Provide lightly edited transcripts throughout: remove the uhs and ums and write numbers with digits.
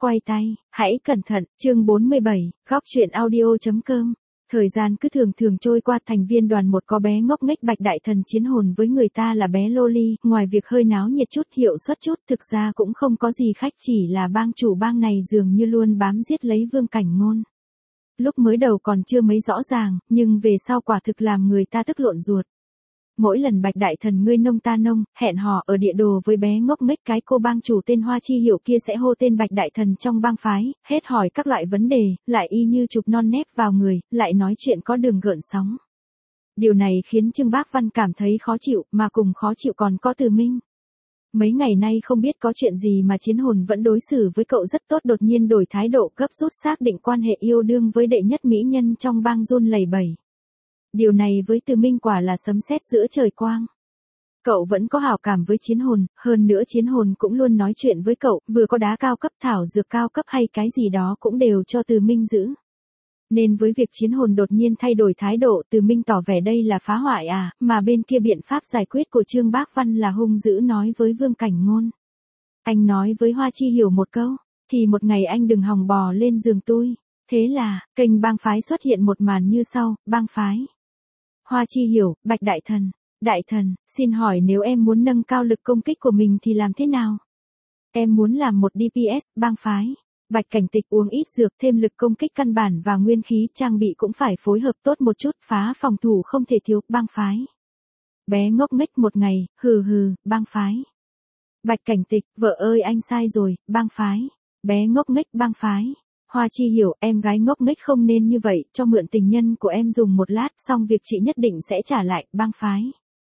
quay tay, hãy cẩn thận, chương 47, góc truyện audio.com. Thời gian cứ thường thường trôi qua, thành viên đoàn một có bé ngốc nghếch Bạch Đại Thần chiến hồn với người ta là bé Loli, ngoài việc hơi náo nhiệt chút, hiệu suất chút, thực ra cũng không có gì khách, chỉ là bang chủ bang này dường như luôn bám giết lấy Vương Cảnh Ngôn. Lúc mới đầu còn chưa mấy rõ ràng, nhưng về sau quả thực làm người ta tức lộn ruột. Mỗi lần Bạch Đại Thần ngươi nông ta nông, hẹn hò ở địa đồ với bé ngốc nghếch cái cô bang chủ tên Hoa Chi Hiểu kia sẽ hô tên Bạch Đại Thần trong bang phái, hết hỏi các loại vấn đề, lại y như chụp non nép vào người, lại nói chuyện có đường gợn sóng. Điều này khiến Trương Bác Văn cảm thấy khó chịu, mà cùng khó chịu còn có Từ Minh. Mấy ngày nay không biết có chuyện gì mà chiến hồn vẫn đối xử với cậu rất tốt, đột nhiên đổi thái độ gấp rút xác định quan hệ yêu đương với đệ nhất mỹ nhân trong bang run lẩy bẩy. Điều này với Từ Minh quả là sấm sét giữa trời quang. Cậu vẫn có hảo cảm với chiến hồn, hơn nữa chiến hồn cũng luôn nói chuyện với cậu, vừa có đá cao cấp, thảo dược cao cấp hay cái gì đó cũng đều cho Từ Minh giữ. Nên với việc chiến hồn đột nhiên thay đổi thái độ, Từ Minh tỏ vẻ đây là phá hoại mà bên kia biện pháp giải quyết của Trương Bác Văn là hung dữ nói với Vương Cảnh Ngôn. Anh nói với Hoa Chi Hiểu một câu, thì một ngày anh đừng hòng bò lên giường tôi. Thế là, kênh bang phái xuất hiện một màn như sau, bang phái. Hoa Chi Hiểu, Bạch Đại Thần. Đại Thần, xin hỏi nếu em muốn nâng cao lực công kích của mình thì làm thế nào? Em muốn làm một DPS, bang phái. Bạch Cảnh Tịch uống ít dược thêm lực công kích căn bản và nguyên khí, trang bị cũng phải phối hợp tốt một chút, phá phòng thủ không thể thiếu, bang phái. Bé ngốc nghếch một ngày, bang phái. Bạch Cảnh Tịch, vợ ơi anh sai rồi, bang phái. Bé ngốc nghếch, bang phái. Hoa Chi Hiểu, em gái ngốc nghếch không nên như vậy, cho mượn tình nhân của em dùng một lát, xong việc chị nhất định sẽ trả lại, bang phái.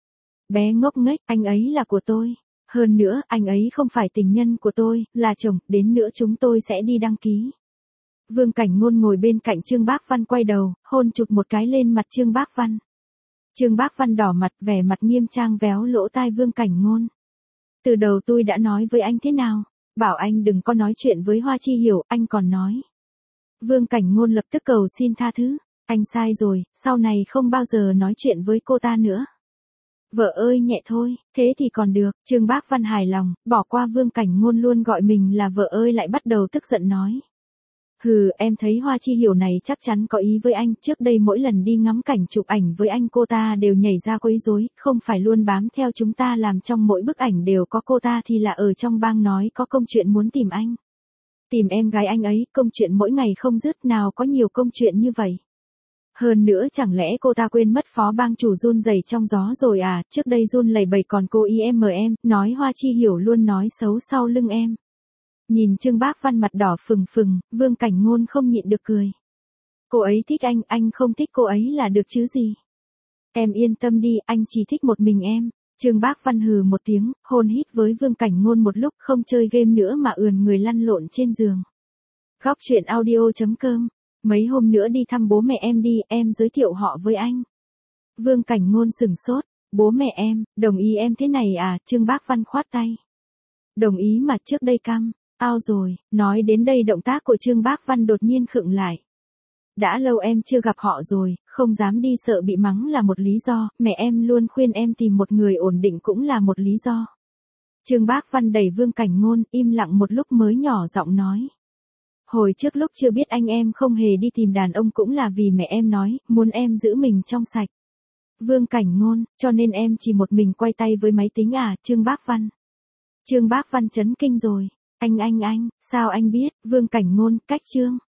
Bé ngốc nghếch, anh ấy là của tôi. Hơn nữa, anh ấy không phải tình nhân của tôi, là chồng, đến nữa chúng tôi sẽ đi đăng ký. Vương Cảnh Ngôn ngồi bên cạnh Trương Bác Văn quay đầu, hôn chụp một cái lên mặt Trương Bác Văn. Trương Bác Văn đỏ mặt, vẻ mặt nghiêm trang véo lỗ tai Vương Cảnh Ngôn. Từ đầu tôi đã nói với anh thế nào? Bảo anh đừng có nói chuyện với Hoa Chi Hiểu, anh còn nói. Vương Cảnh Ngôn lập tức cầu xin tha thứ. Anh sai rồi, sau này không bao giờ nói chuyện với cô ta nữa. Vợ ơi nhẹ thôi, thế thì còn được. Trương Bác Văn hài lòng, bỏ qua Vương Cảnh Ngôn luôn gọi mình là vợ ơi, lại bắt đầu tức giận nói. Em thấy Hoa Chi Hiểu này chắc chắn có ý với anh, trước đây mỗi lần đi ngắm cảnh chụp ảnh với anh cô ta đều nhảy ra quấy rối, không phải luôn bám theo chúng ta làm trong mỗi bức ảnh đều có cô ta thì là ở trong bang nói có công chuyện muốn tìm anh. Tìm em gái anh ấy, công chuyện mỗi ngày không dứt, nào có nhiều công chuyện như vậy. Hơn nữa chẳng lẽ cô ta quên mất phó bang chủ run rẩy trong gió rồi à, trước đây run lẩy bẩy còn cô em nói Hoa Chi Hiểu luôn nói xấu sau lưng em. Nhìn Trương Bác Văn mặt đỏ phừng phừng, Vương Cảnh Ngôn không nhịn được cười. Cô ấy thích anh không thích cô ấy là được chứ gì. Em yên tâm đi, anh chỉ thích một mình em. Trương Bác Văn hừ một tiếng, hôn hít với Vương Cảnh Ngôn một lúc, không chơi game nữa mà ườn người lăn lộn trên giường. Góc truyện audio.com. Mấy hôm nữa đi thăm bố mẹ em đi, em giới thiệu họ với anh. Vương Cảnh Ngôn sửng sốt, bố mẹ em, đồng ý em thế này à? Trương Bác Văn khoát tay. Đồng ý mà trước đây căm, ao rồi, nói đến đây động tác của Trương Bác Văn đột nhiên khựng lại. Đã lâu em chưa gặp họ rồi, không dám đi sợ bị mắng là một lý do, mẹ em luôn khuyên em tìm một người ổn định cũng là một lý do. Trương Bác Văn đẩy Vương Cảnh Ngôn, im lặng một lúc mới nhỏ giọng nói. Hồi trước lúc chưa biết anh em không hề đi tìm đàn ông cũng là vì mẹ em nói, muốn em giữ mình trong sạch. Vương Cảnh Ngôn, cho nên em chỉ một mình quay tay với máy tính à? Trương Bác Văn. Trương Bác Văn chấn kinh rồi. Anh, sao anh biết? Vương Cảnh Ngôn, cách Trương.